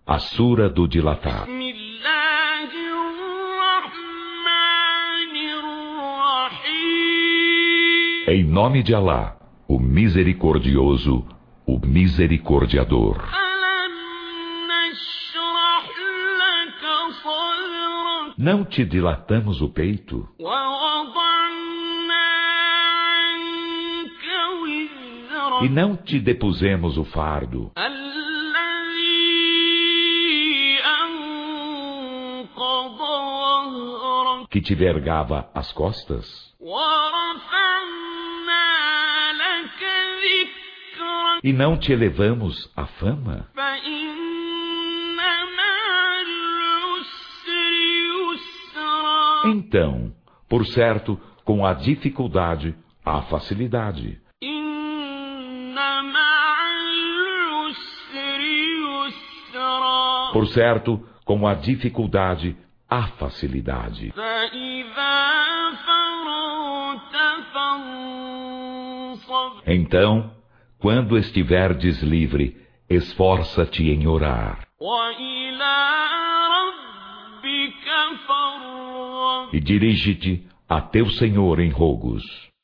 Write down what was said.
A Sura do Dilatar. Em nome de Alá, o Misericordioso, o Misericordiador. Não te dilatamos o peito? E não te depusemos o fardo que te vergava as costas? E não te elevamos a fama? Então, por certo, com a dificuldade, há facilidade. Por certo, com a dificuldade, há facilidade. Então, quando estiverdes livre, esforça-te em orar. E dirige-te a teu Senhor em rogos.